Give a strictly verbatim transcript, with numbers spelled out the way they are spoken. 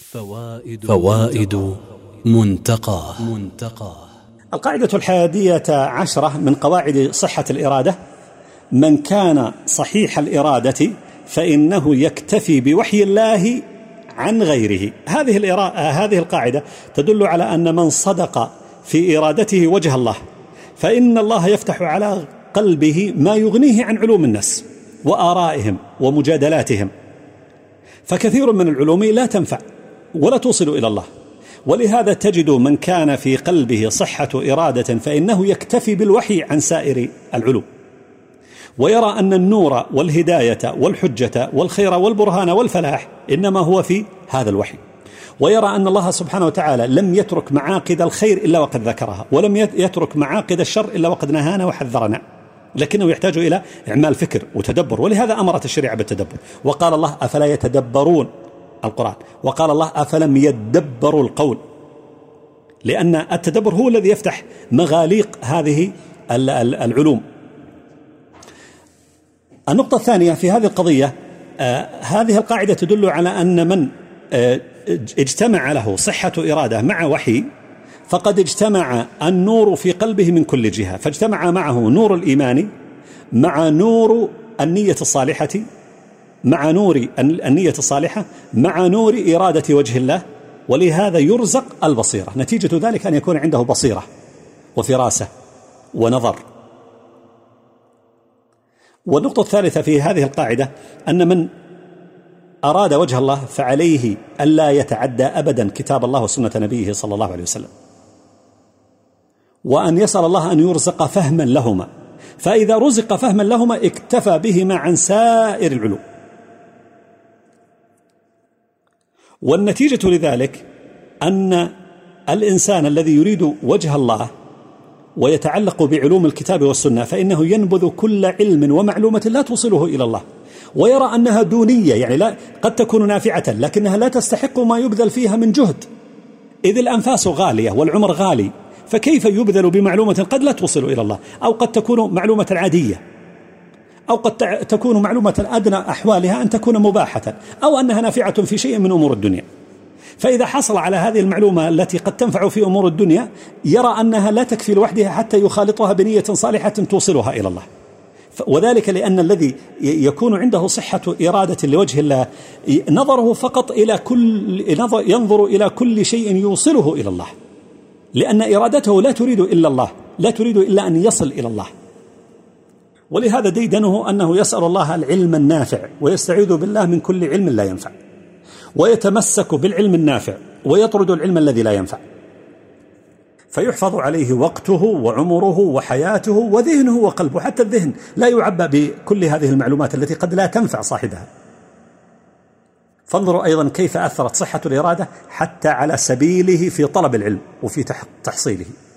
فوائد, فوائد منتقاه منتقاه القاعدة الحادية عشرة من قواعد صحة الإرادة: من كان صحيح الإرادة فإنه يكتفي بوحي الله عن غيره. هذه هذه القاعدة تدل على أن من صدق في إرادته وجه الله فإن الله يفتح على قلبه ما يغنيه عن علوم الناس وآرائهم ومجادلاتهم، فكثير من العلوم لا تنفع ولا توصل إلى الله. ولهذا تجد من كان في قلبه صحة إرادة فإنه يكتفي بالوحي عن سائر العلوم، ويرى أن النور والهداية والحجة والخير والبرهان والفلاح إنما هو في هذا الوحي، ويرى أن الله سبحانه وتعالى لم يترك معاقد الخير إلا وقد ذكرها، ولم يترك معاقد الشر إلا وقد نهانا وحذرنا، لكنه يحتاج إلى إعمال فكر وتدبر. ولهذا أمرت الشريعة بالتدبر، وقال الله: أفلا يتدبرون القرآن، وقال الله: أفلم يدبروا القول، لأن التدبر هو الذي يفتح مغاليق هذه العلوم. النقطة الثانية في هذه القضية، آه هذه القاعدة تدل على أن من آه اجتمع له صحة إرادة مع وحي فقد اجتمع النور في قلبه من كل جهة، فاجتمع معه نور الإيمان مع نور النية الصالحة مع نور النية الصالحة مع نور إرادة وجه الله، ولهذا يرزق البصيرة. نتيجة ذلك أن يكون عنده بصيرة وفراسة ونظر. والنقطة الثالثة في هذه القاعدة أن من أراد وجه الله فعليه ألا يتعدى أبدا كتاب الله وسنة نبيه صلى الله عليه وسلم، وأن يسأل الله أن يرزق فهما لهما، فإذا رزق فهما لهما اكتفى بهما عن سائر العلوم. والنتيجة لذلك أن الإنسان الذي يريد وجه الله ويتعلق بعلوم الكتاب والسنة فإنه ينبذ كل علم ومعلومة لا توصله إلى الله، ويرى أنها دونية، يعني لا قد تكون نافعة لكنها لا تستحق ما يبذل فيها من جهد، إذ الأنفاس غالية والعمر غالي، فكيف يبذل بمعلومة قد لا توصل إلى الله، أو قد تكون معلومة عادية، أو قد تكون معلومة أدنى أحوالها أن تكون مباحة، أو أنها نافعة في شيء من أمور الدنيا. فإذا حصل على هذه المعلومة التي قد تنفع في أمور الدنيا يرى أنها لا تكفي لوحدها حتى يخالطها بنية صالحة توصلها إلى الله، وذلك لأن الذي يكون عنده صحة إرادة لوجه الله نظره فقط إلى كل ينظر إلى كل شيء يوصله إلى الله، لأن إرادته لا تريد إلا الله، لا تريد إلا أن يصل إلى الله. ولهذا ديدنه أنه يسأل الله العلم النافع ويستعيذ بالله من كل علم لا ينفع، ويتمسك بالعلم النافع ويطرد العلم الذي لا ينفع، فيحفظ عليه وقته وعمره وحياته وذهنه وقلبه. حتى الذهن لا يعبأ بكل هذه المعلومات التي قد لا تنفع صاحبها. فانظروا أيضا كيف أثرت صحة الإرادة حتى على سبيله في طلب العلم وفي تحصيله.